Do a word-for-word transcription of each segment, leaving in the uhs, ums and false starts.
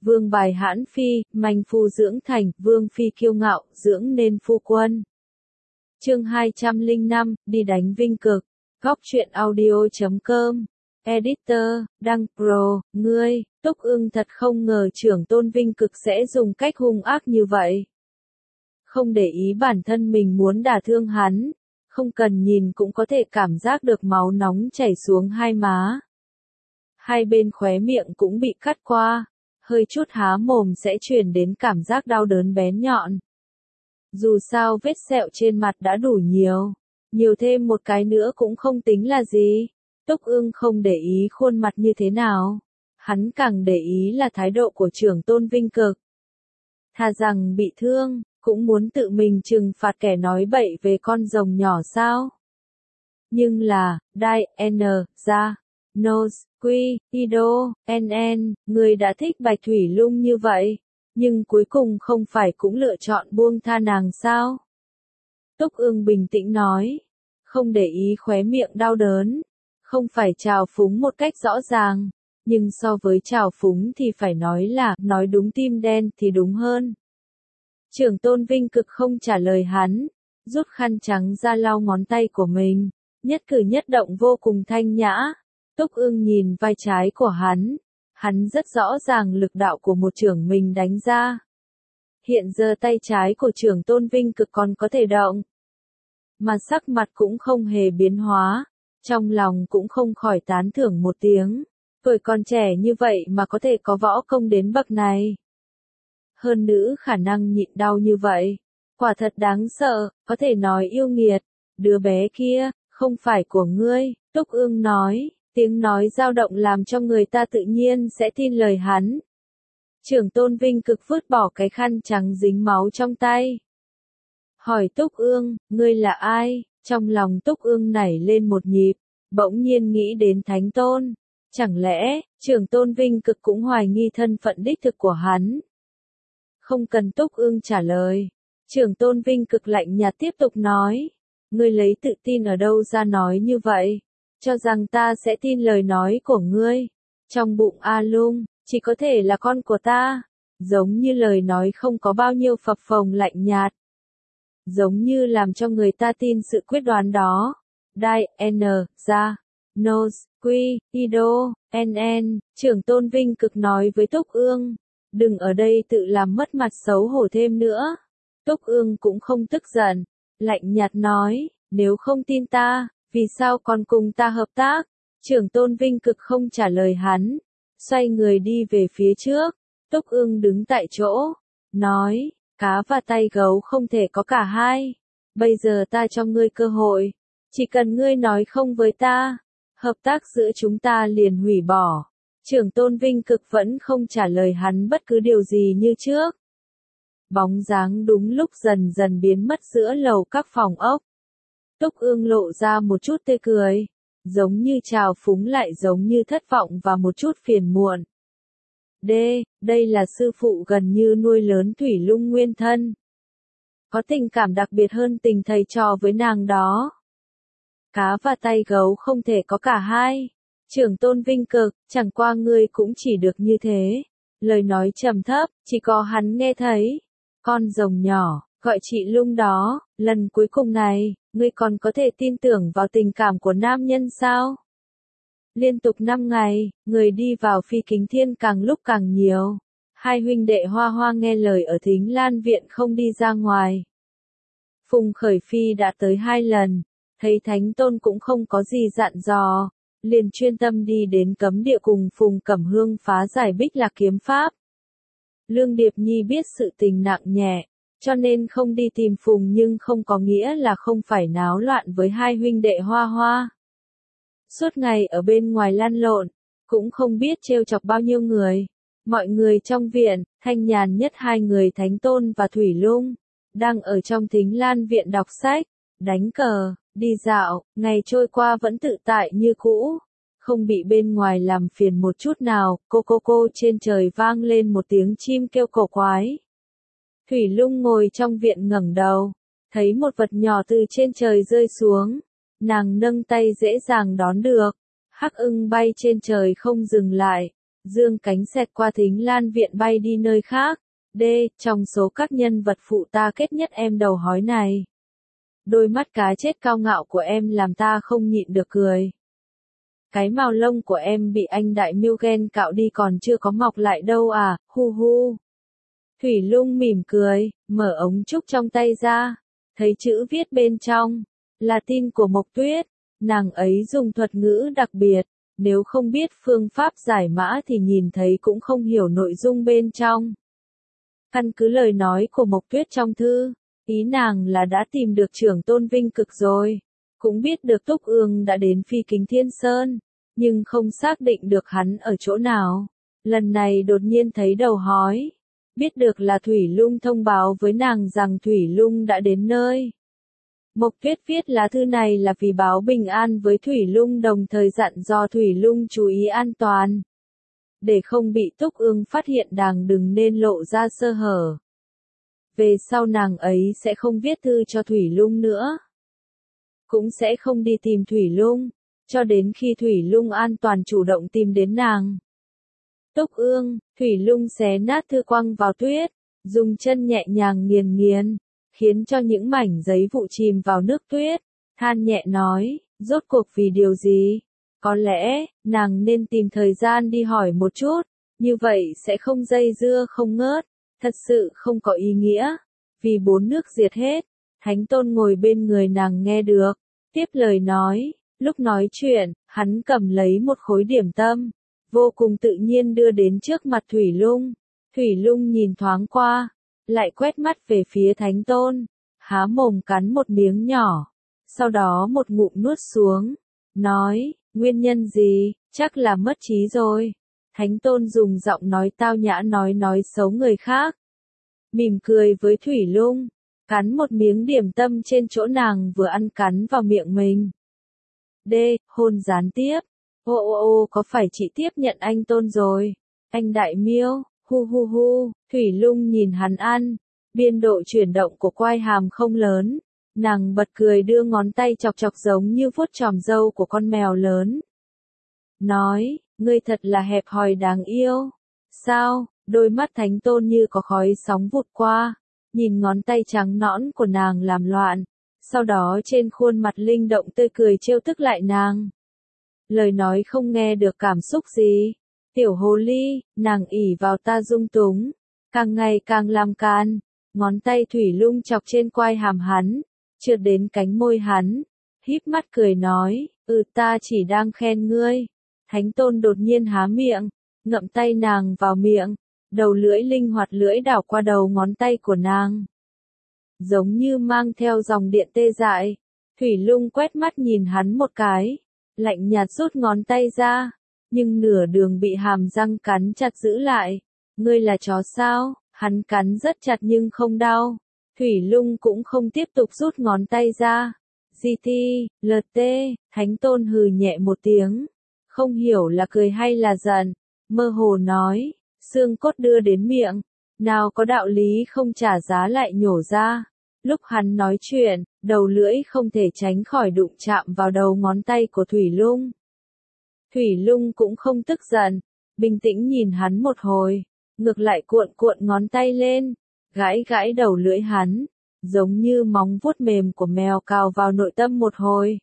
vương bài hãn phi, manh phu dưỡng thành, vương phi kiêu ngạo, dưỡng nên phu quân. Chương hai trăm lẻ năm, đi đánh Vinh Cực. Góc truyện audio chấm com. Editor, Đăng Pro, ngươi, Túc Ưng thật không ngờ trưởng tôn Vinh Cực sẽ dùng cách hung ác như vậy. Không để ý bản thân mình muốn đả thương hắn, không cần nhìn cũng có thể cảm giác được máu nóng chảy xuống hai má. Hai bên khóe miệng cũng bị cắt qua, hơi chút há mồm sẽ truyền đến cảm giác đau đớn bén nhọn. Dù sao vết sẹo trên mặt đã đủ nhiều, nhiều thêm một cái nữa cũng không tính là gì. Túc Ưng không để ý khuôn mặt như thế nào, hắn càng để ý là thái độ của trưởng tôn Vinh Cực. Thà rằng bị thương, cũng muốn tự mình trừng phạt kẻ nói bậy về con rồng nhỏ sao. Nhưng là, Đai, N, Ra, Nose, Quy, Ido, N N, người đã thích Bạch Thủy Lung như vậy, nhưng cuối cùng không phải cũng lựa chọn buông tha nàng sao? Túc Ưng bình tĩnh nói, không để ý khóe miệng đau đớn, không phải trào phúng một cách rõ ràng, nhưng so với trào phúng thì phải nói là, nói đúng tim đen thì đúng hơn. Trưởng tôn Vinh Cực không trả lời hắn, rút khăn trắng ra lau ngón tay của mình, nhất cử nhất động vô cùng thanh nhã. Túc Ưng nhìn vai trái của hắn, hắn rất rõ ràng lực đạo của một trưởng mình đánh ra. Hiện giờ tay trái của trưởng tôn Vinh Cực còn có thể động, mà sắc mặt cũng không hề biến hóa, trong lòng cũng không khỏi tán thưởng một tiếng, tuổi còn trẻ như vậy mà có thể có võ công đến bậc này. Hơn nữa khả năng nhịn đau như vậy, quả thật đáng sợ, có thể nói yêu nghiệt. Đứa bé kia, không phải của ngươi, Túc Ưng nói, tiếng nói dao động làm cho người ta tự nhiên sẽ tin lời hắn. Trưởng tôn Vinh Cực vứt bỏ cái khăn trắng dính máu trong tay. Hỏi Túc Ưng, ngươi là ai? Trong lòng Túc Ưng nảy lên một nhịp, bỗng nhiên nghĩ đến Thánh Tôn. Chẳng lẽ, trưởng tôn Vinh Cực cũng hoài nghi thân phận đích thực của hắn? Không cần Túc Ưng trả lời, trưởng tôn Vinh Cực lạnh nhạt tiếp tục nói, ngươi lấy tự tin ở đâu ra nói như vậy, cho rằng ta sẽ tin lời nói của ngươi. Trong bụng A Lung, chỉ có thể là con của ta, giống như lời nói không có bao nhiêu phập phồng lạnh nhạt, giống như làm cho người ta tin sự quyết đoán đó. Đai, N, Ra, Nose, Quy, Ido, N N, trưởng tôn Vinh Cực nói với Túc Ưng, đừng ở đây tự làm mất mặt xấu hổ thêm nữa. Túc Ưng cũng không tức giận, lạnh nhạt nói, nếu không tin ta, vì sao còn cùng ta hợp tác? Trưởng tôn Vinh Cực không trả lời hắn, xoay người đi về phía trước. Túc Ưng đứng tại chỗ, nói, cá và tay gấu không thể có cả hai. Bây giờ ta cho ngươi cơ hội, chỉ cần ngươi nói không với ta, hợp tác giữa chúng ta liền hủy bỏ. Trưởng tôn Vinh Cực vẫn không trả lời hắn bất cứ điều gì như trước. Bóng dáng đúng lúc dần dần biến mất giữa lầu các phòng ốc. Túc Ưng lộ ra một chút tươi cười, giống như trào phúng lại giống như thất vọng và một chút phiền muộn. D, đây là sư phụ gần như nuôi lớn Thủy Lung nguyên thân. Có tình cảm đặc biệt hơn tình thầy trò với nàng đó. Cá và tay gấu không thể có cả hai. Trưởng tôn Vinh Cực, chẳng qua ngươi cũng chỉ được như thế. Lời nói trầm thấp, chỉ có hắn nghe thấy. Con rồng nhỏ, gọi chị Lung đó, lần cuối cùng này, ngươi còn có thể tin tưởng vào tình cảm của nam nhân sao? Liên tục năm ngày, người đi vào Phi Kính Thiên càng lúc càng nhiều. Hai huynh đệ Hoa Hoa nghe lời ở Thính Lan Viện không đi ra ngoài. Phùng Khởi Phi đã tới hai lần, thấy Thánh Tôn cũng không có gì dặn dò, liền chuyên tâm đi đến cấm địa cùng Phùng Cẩm Hương phá giải Bích Lạc kiếm pháp. Lương Điệp Nhi biết sự tình nặng nhẹ, cho nên không đi tìm Phùng, nhưng không có nghĩa là không phải náo loạn với hai huynh đệ Hoa Hoa. Suốt ngày ở bên ngoài lăn lộn, cũng không biết trêu chọc bao nhiêu người. Mọi người trong viện, thanh nhàn nhất hai người Thánh Tôn và Thủy Lung, đang ở trong Thính Lan Viện đọc sách, đánh cờ, đi dạo, ngày trôi qua vẫn tự tại như cũ, không bị bên ngoài làm phiền một chút nào. Cô cô cô trên trời vang lên một tiếng chim kêu cổ quái. Thủy Lung ngồi trong viện ngẩng đầu, thấy một vật nhỏ từ trên trời rơi xuống, nàng nâng tay dễ dàng đón được. Hắc ưng bay trên trời không dừng lại, dương cánh xẹt qua Thính Lan viện bay đi nơi khác. D. Trong số các nhân vật phụ ta kết nhất em đầu hói này. Đôi mắt cá chết cao ngạo của em làm ta không nhịn được cười. Cái mào lông của em bị anh đại miêu ghen cạo đi còn chưa có mọc lại đâu à, hu hu. Thủy Lung mỉm cười, mở ống trúc trong tay ra, thấy chữ viết bên trong, là tin của Mộc Tuyết. Nàng ấy dùng thuật ngữ đặc biệt, nếu không biết phương pháp giải mã thì nhìn thấy cũng không hiểu nội dung bên trong. Căn cứ lời nói của Mộc Tuyết trong thư, ý nàng là đã tìm được trưởng tôn Vinh Cực rồi, cũng biết được Túc Ương đã đến Phi Kính Thiên Sơn, nhưng không xác định được hắn ở chỗ nào. Lần này đột nhiên thấy đầu hói, biết được là Thủy Lung thông báo với nàng rằng Thủy Lung đã đến nơi. Mộc Tuyết viết lá thư này là vì báo bình an với Thủy Lung, đồng thời dặn dò Thủy Lung chú ý an toàn. Để không bị Túc Ương phát hiện nàng đừng nên lộ ra sơ hở. Về sau nàng ấy sẽ không viết thư cho Thủy Lung nữa. Cũng sẽ không đi tìm Thủy Lung, cho đến khi Thủy Lung an toàn chủ động tìm đến nàng. Túc Ương, Thủy Lung xé nát thư quăng vào tuyết, dùng chân nhẹ nhàng nghiền nghiền, khiến cho những mảnh giấy vụn chìm vào nước tuyết, than nhẹ nói, rốt cuộc vì điều gì? Có lẽ, nàng nên tìm thời gian đi hỏi một chút, như vậy sẽ không dây dưa không ngớt, thật sự không có ý nghĩa, vì bốn nước diệt hết. Thánh Tôn ngồi bên người nàng nghe được, tiếp lời nói, lúc nói chuyện, hắn cầm lấy một khối điểm tâm, vô cùng tự nhiên đưa đến trước mặt Thủy Lung. Thủy Lung nhìn thoáng qua, lại quét mắt về phía Thánh Tôn, há mồm cắn một miếng nhỏ, sau đó một ngụm nuốt xuống, nói, nguyên nhân gì, chắc là mất trí rồi. Thánh Tôn dùng giọng nói tao nhã nói nói xấu người khác. Mỉm cười với Thủy Lung, cắn một miếng điểm tâm trên chỗ nàng vừa ăn cắn vào miệng mình. D. Hôn gián tiếp. Ô ô ô có phải chị tiếp nhận anh Tôn rồi? Anh đại miêu, hu hu hu, Thủy Lung nhìn hắn ăn. Biên độ chuyển động của quai hàm không lớn. Nàng bật cười đưa ngón tay chọc chọc giống như vuốt chòm râu của con mèo lớn. Nói, ngươi thật là hẹp hòi đáng yêu. Sao? Đôi mắt Thánh Tôn như có khói sóng vụt qua, nhìn ngón tay trắng nõn của nàng làm loạn, sau đó trên khuôn mặt linh động tươi cười trêu tức lại nàng. Lời nói không nghe được cảm xúc gì. Tiểu hồ ly, nàng ỉ vào ta dung túng, càng ngày càng làm can. Ngón tay Thủy Lung chọc trên quai hàm hắn, trượt đến cánh môi hắn, híp mắt cười nói, ừ ta chỉ đang khen ngươi. Thánh Tôn đột nhiên há miệng, ngậm tay nàng vào miệng, đầu lưỡi linh hoạt lưỡi đảo qua đầu ngón tay của nàng. Giống như mang theo dòng điện tê dại, Thủy Lung quét mắt nhìn hắn một cái, lạnh nhạt rút ngón tay ra, nhưng nửa đường bị hàm răng cắn chặt giữ lại. Ngươi là chó sao? Hắn cắn rất chặt nhưng không đau. Thủy Lung cũng không tiếp tục rút ngón tay ra. giê tê, lờ tê, Thánh Tôn hừ nhẹ một tiếng. Không hiểu là cười hay là giận. Mơ hồ nói, xương cốt đưa đến miệng. Nào có đạo lý không trả giá lại nhổ ra. Lúc hắn nói chuyện, đầu lưỡi không thể tránh khỏi đụng chạm vào đầu ngón tay của Thủy Lung. Thủy Lung cũng không tức giận, bình tĩnh nhìn hắn một hồi, ngược lại cuộn cuộn ngón tay lên, gãi gãi đầu lưỡi hắn, giống như móng vuốt mềm của mèo cào vào nội tâm một hồi.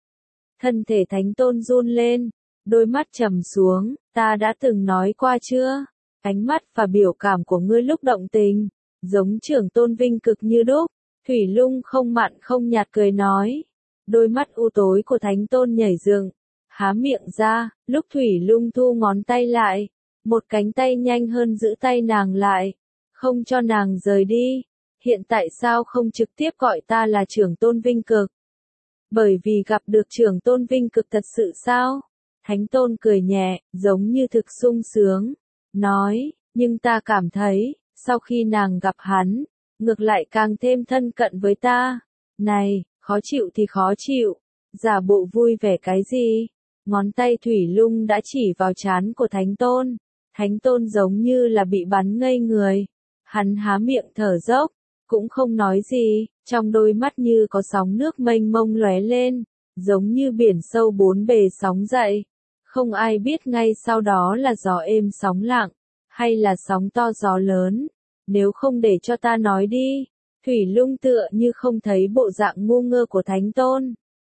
Thân thể Thánh Tôn run lên, đôi mắt trầm xuống, ta đã từng nói qua chưa? Ánh mắt và biểu cảm của ngươi lúc động tình, giống trưởng tôn Vinh Cực như đúc. Thủy Lung không mặn không nhạt cười nói. Đôi mắt u tối của Thánh Tôn nhảy dựng, há miệng ra, lúc Thủy Lung thu ngón tay lại, một cánh tay nhanh hơn giữ tay nàng lại, không cho nàng rời đi. Hiện tại sao không trực tiếp gọi ta là trưởng tôn Vinh Cực? Bởi vì gặp được trưởng tôn Vinh Cực thật sự sao? Thánh Tôn cười nhẹ, giống như thực sung sướng, nói, nhưng ta cảm thấy, sau khi nàng gặp hắn, ngược lại càng thêm thân cận với ta. Này, khó chịu thì khó chịu, giả bộ vui vẻ cái gì? Ngón tay Thủy Lung đã chỉ vào trán của Thánh Tôn. Thánh Tôn giống như là bị bắn ngây người. Hắn há miệng thở dốc, cũng không nói gì, trong đôi mắt như có sóng nước mênh mông lóe lên, giống như biển sâu bốn bề sóng dậy. Không ai biết ngay sau đó là gió êm sóng lặng, hay là sóng to gió lớn. Nếu không để cho ta nói đi. Thủy Lung tựa như không thấy bộ dạng ngu ngơ của Thánh Tôn.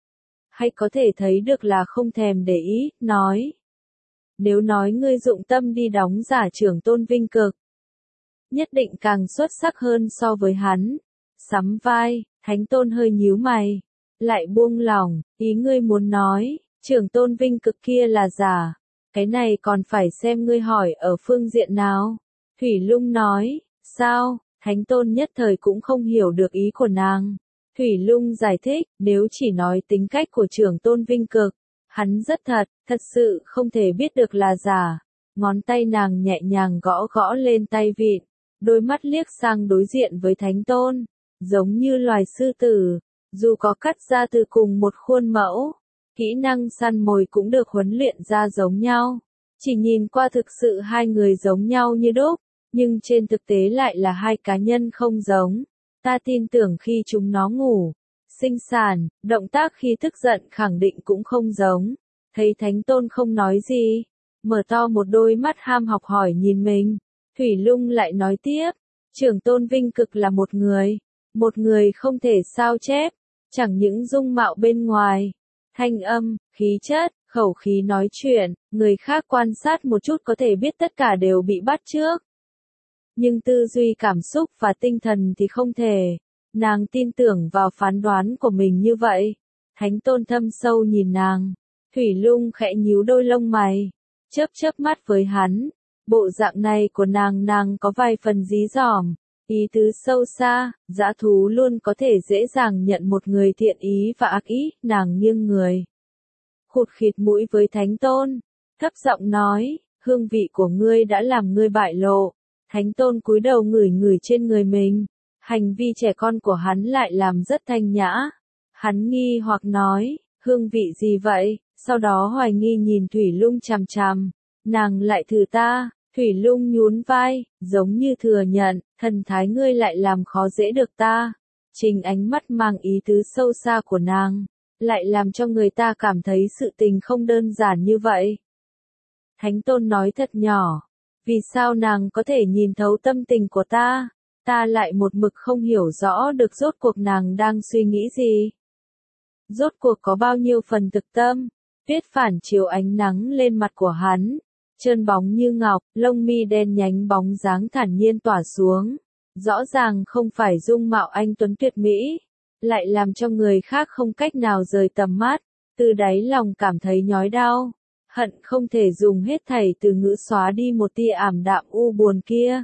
Hay có thể thấy được là không thèm để ý, nói. Nếu nói ngươi dụng tâm đi đóng giả trưởng tôn vinh cực, nhất định càng xuất sắc hơn so với hắn. Sắm vai, Thánh Tôn hơi nhíu mày, lại buông lỏng, ý ngươi muốn nói, trưởng tôn vinh cực kia là giả. Cái này còn phải xem ngươi hỏi ở phương diện nào. Thủy Lung nói, sao? Thánh Tôn nhất thời cũng không hiểu được ý của nàng. Thủy Lung giải thích, nếu chỉ nói tính cách của trưởng tôn vinh cực, hắn rất thật, thật sự không thể biết được là giả. Ngón tay nàng nhẹ nhàng gõ gõ lên tay vịn, đôi mắt liếc sang đối diện với Thánh Tôn, giống như loài sư tử, dù có cắt ra từ cùng một khuôn mẫu, kỹ năng săn mồi cũng được huấn luyện ra giống nhau. Chỉ nhìn qua thực sự hai người giống nhau như đúc, nhưng trên thực tế lại là hai cá nhân không giống. Ta tin tưởng khi chúng nó ngủ, sinh sản, động tác khi tức giận khẳng định cũng không giống. Thấy Thánh Tôn không nói gì, mở to một đôi mắt ham học hỏi nhìn mình, Thủy Lung lại nói tiếp, trưởng tôn vinh cực là một người, một người không thể sao chép, chẳng những dung mạo bên ngoài, thanh âm, khí chất, khẩu khí nói chuyện, người khác quan sát một chút có thể biết tất cả đều bị bắt chước. Nhưng tư duy cảm xúc và tinh thần thì không thể. Nàng tin tưởng vào phán đoán của mình như vậy. Thánh Tôn thâm sâu nhìn nàng. Thủy Lung khẽ nhíu đôi lông mày, chớp chớp mắt với hắn. Bộ dạng này của nàng nàng có vài phần dí dỏm, ý tứ sâu xa, dã thú luôn có thể dễ dàng nhận một người thiện ý và ác ý. Nàng nghiêng người, khụt khịt mũi với Thánh Tôn, thấp giọng nói, hương vị của ngươi đã làm ngươi bại lộ. Thánh Tôn cúi đầu ngửi ngửi trên người mình, hành vi trẻ con của hắn lại làm rất thanh nhã. Hắn nghi hoặc nói, hương vị gì vậy? Sau đó hoài nghi nhìn Thủy Lung chằm chằm, nàng lại thử ta. Thủy Lung nhún vai, giống như thừa nhận, thần thái ngươi lại làm khó dễ được ta. Trình ánh mắt mang ý tứ sâu xa của nàng, lại làm cho người ta cảm thấy sự tình không đơn giản như vậy. Thánh Tôn nói thật nhỏ, vì sao nàng có thể nhìn thấu tâm tình của ta, ta lại một mực không hiểu rõ được rốt cuộc nàng đang suy nghĩ gì. Rốt cuộc có bao nhiêu phần thực tâm, tuyết phản chiếu ánh nắng lên mặt của hắn, trơn bóng như ngọc, lông mi đen nhánh bóng dáng thản nhiên tỏa xuống, rõ ràng không phải dung mạo anh tuấn tuyệt mỹ, lại làm cho người khác không cách nào rời tầm mắt, từ đáy lòng cảm thấy nhói đau, hận không thể dùng hết thảy từ ngữ xóa đi một tia ảm đạm u buồn kia.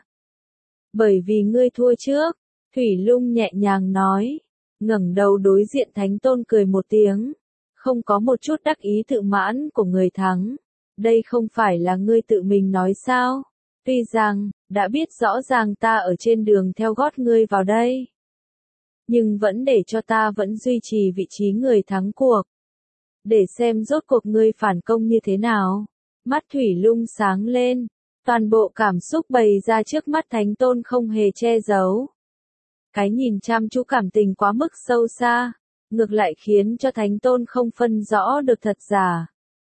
Bởi vì ngươi thua trước, Thủy Lung nhẹ nhàng nói, ngẩng đầu đối diện Thánh Tôn cười một tiếng, không có một chút đắc ý tự mãn của người thắng. Đây không phải là ngươi tự mình nói sao? Tuy rằng, đã biết rõ ràng ta ở trên đường theo gót ngươi vào đây, nhưng vẫn để cho ta vẫn duy trì vị trí người thắng cuộc. Để xem rốt cuộc ngươi phản công như thế nào. Mắt Thủy Lung sáng lên, toàn bộ cảm xúc bày ra trước mắt Thánh Tôn không hề che giấu. Cái nhìn chăm chú cảm tình quá mức sâu xa, ngược lại khiến cho Thánh Tôn không phân rõ được thật giả.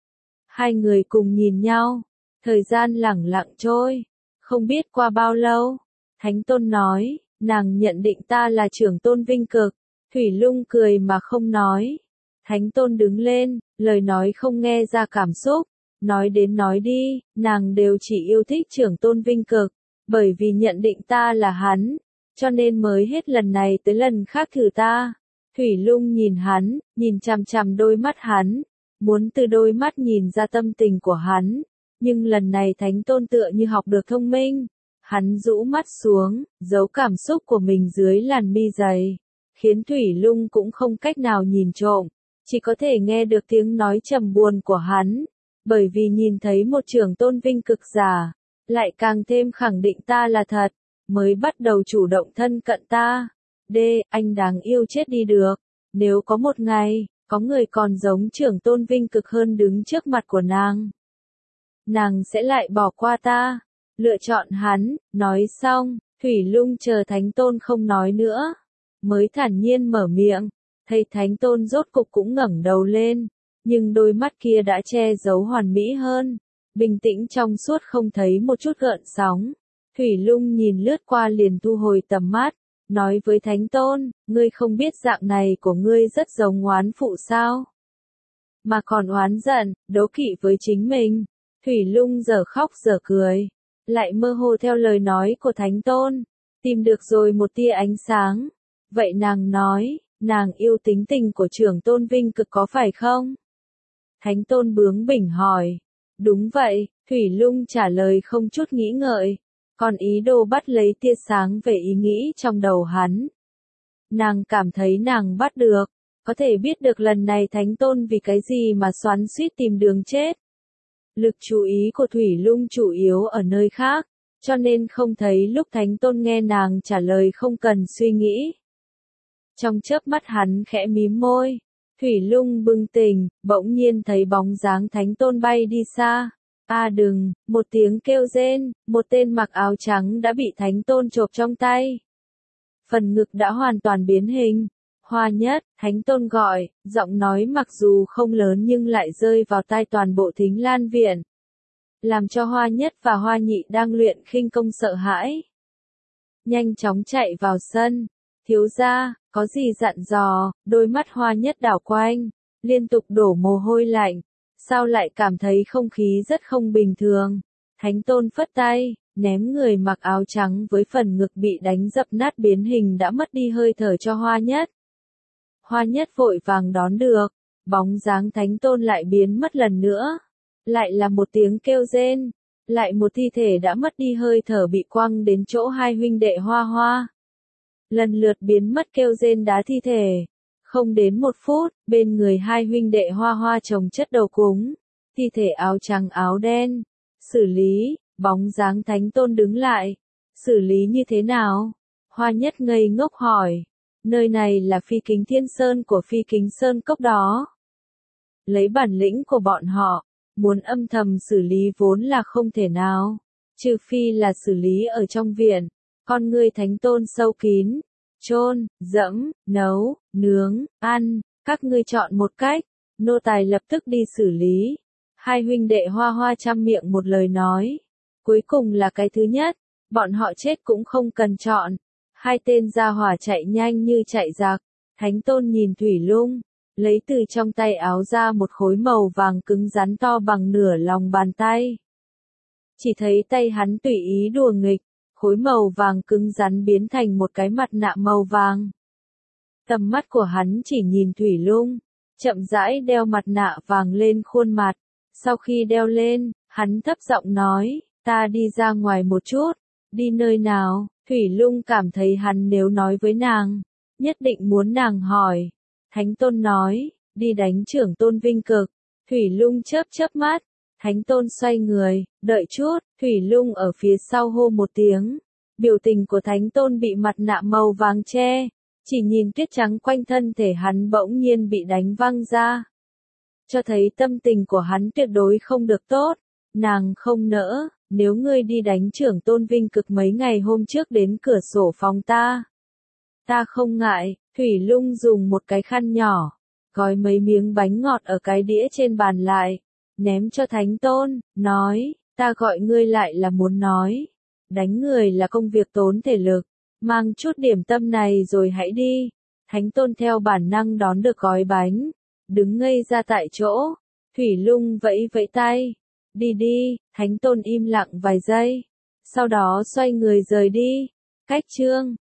Hai người cùng nhìn nhau, thời gian lẳng lặng trôi, không biết qua bao lâu. Thánh Tôn nói, nàng nhận định ta là trưởng tôn vinh cực. Thủy Lung cười mà không nói. Thánh Tôn đứng lên, lời nói không nghe ra cảm xúc, nói đến nói đi, nàng đều chỉ yêu thích trưởng tôn vinh cực, bởi vì nhận định ta là hắn, cho nên mới hết lần này tới lần khác thử ta. Thủy Lung nhìn hắn, nhìn chằm chằm đôi mắt hắn, muốn từ đôi mắt nhìn ra tâm tình của hắn, nhưng lần này Thánh Tôn tựa như học được thông minh, hắn rũ mắt xuống, giấu cảm xúc của mình dưới làn mi dày, khiến Thủy Lung cũng không cách nào nhìn trộm, chỉ có thể nghe được tiếng nói trầm buồn của hắn, bởi vì nhìn thấy một trưởng tôn vinh cực giả, lại càng thêm khẳng định ta là thật, mới bắt đầu chủ động thân cận ta. Đê, anh đáng yêu chết đi được, nếu có một ngày, có người còn giống trưởng tôn vinh cực hơn đứng trước mặt của nàng, nàng sẽ lại bỏ qua ta, lựa chọn hắn. Nói xong, Thủy Lung chờ Thánh Tôn không nói nữa, mới thản nhiên mở miệng, thấy Thánh Tôn rốt cục cũng ngẩng đầu lên, nhưng đôi mắt kia đã che giấu hoàn mỹ hơn, bình tĩnh trong suốt không thấy một chút gợn sóng. Thủy Lung nhìn lướt qua liền thu hồi tầm mắt, nói với Thánh Tôn, ngươi không biết dạng này của ngươi rất giống oán phụ sao? Mà còn oán giận, đố kỵ với chính mình. Thủy Lung giờ khóc giờ cười, lại mơ hồ theo lời nói của Thánh Tôn, tìm được rồi một tia ánh sáng. Vậy nàng nói, nàng yêu tính tình của trưởng tôn Vinh Cực có phải không? Thánh Tôn bướng bỉnh hỏi. Đúng vậy, Thủy Lung trả lời không chút nghĩ ngợi, còn ý đồ bắt lấy tia sáng về ý nghĩ trong đầu hắn. Nàng cảm thấy nàng bắt được, có thể biết được lần này Thánh Tôn vì cái gì mà xoắn xuýt tìm đường chết. Lực chú ý của Thủy Lung chủ yếu ở nơi khác, cho nên không thấy lúc Thánh Tôn nghe nàng trả lời không cần suy nghĩ. Trong chớp mắt hắn khẽ mím môi, Thủy Lung bừng tỉnh, bỗng nhiên thấy bóng dáng Thánh Tôn bay đi xa. A à đừng, một tiếng kêu rên, một tên mặc áo trắng đã bị Thánh Tôn chộp trong tay. Phần ngực đã hoàn toàn biến hình. Hoa Nhất, Thánh Tôn gọi, giọng nói mặc dù không lớn nhưng lại rơi vào tai toàn bộ Thính Lan Viện. Làm cho Hoa Nhất và Hoa Nhị đang luyện khinh công sợ hãi. Nhanh chóng chạy vào sân. Thiếu gia, có gì dặn dò, đôi mắt Hoa Nhất đảo quanh, liên tục đổ mồ hôi lạnh. Sao lại cảm thấy không khí rất không bình thường? Thánh Tôn phất tay, ném người mặc áo trắng với phần ngực bị đánh dập nát biến hình đã mất đi hơi thở cho Hoa Nhất. Hoa Nhất vội vàng đón được, bóng dáng Thánh Tôn lại biến mất lần nữa. Lại là một tiếng kêu rên, lại một thi thể đã mất đi hơi thở bị quăng đến chỗ hai huynh đệ Hoa Hoa. Lần lượt biến mất kêu rên đá thi thể. Không đến một phút, bên người hai huynh đệ Hoa Hoa chồng chất đầu cúng, thi thể áo trắng áo đen. Xử lý, bóng dáng Thánh Tôn đứng lại. Xử lý như thế nào? Hoa Nhất ngây ngốc hỏi. Nơi này là Phi Kính Thiên Sơn của Phi Kính Sơn Cốc đó. Lấy bản lĩnh của bọn họ, muốn âm thầm xử lý vốn là không thể nào. Trừ phi là xử lý ở trong viện. Con ngươi Thánh Tôn sâu kín. Chôn, dẫm, nấu, nướng, ăn, các ngươi chọn một cách, nô tài lập tức đi xử lý. Hai huynh đệ Hoa Hoa chăm miệng một lời nói. Cuối cùng là cái thứ nhất, bọn họ chết cũng không cần chọn. Hai tên gia hỏa chạy nhanh như chạy giặc. Thánh Tôn nhìn Thủy Lung, lấy từ trong tay áo ra một khối màu vàng cứng rắn to bằng nửa lòng bàn tay. Chỉ thấy tay hắn tùy ý đùa nghịch. Khối màu vàng cứng rắn biến thành một cái mặt nạ màu vàng. Tầm mắt của hắn chỉ nhìn Thủy Lung, chậm rãi đeo mặt nạ vàng lên khuôn mặt. Sau khi đeo lên, hắn thấp giọng nói, ta đi ra ngoài một chút. Đi nơi nào? Thủy Lung cảm thấy hắn nếu nói với nàng, nhất định muốn nàng hỏi. Thánh Tôn nói, đi đánh trưởng tôn Vinh Cực. Thủy Lung chớp chớp mắt. Thánh Tôn xoay người, đợi chút, Thủy Lung ở phía sau hô một tiếng. Biểu tình của Thánh Tôn bị mặt nạ màu vàng che, chỉ nhìn tuyết trắng quanh thân thể hắn bỗng nhiên bị đánh văng ra. Cho thấy tâm tình của hắn tuyệt đối không được tốt. Nàng không nỡ, nếu ngươi đi đánh trưởng tôn Vinh Cực mấy ngày hôm trước đến cửa sổ phòng ta. Ta không ngại, Thủy Lung dùng một cái khăn nhỏ, gói mấy miếng bánh ngọt ở cái đĩa trên bàn lại. Ném cho Thánh Tôn, nói, ta gọi ngươi lại là muốn nói. Đánh người là công việc tốn thể lực, mang chút điểm tâm này rồi hãy đi. Thánh Tôn theo bản năng đón được gói bánh, đứng ngây ra tại chỗ. Thủy Lung vẫy vẫy tay, đi đi. Thánh Tôn im lặng vài giây, sau đó xoay người rời đi. Cách chương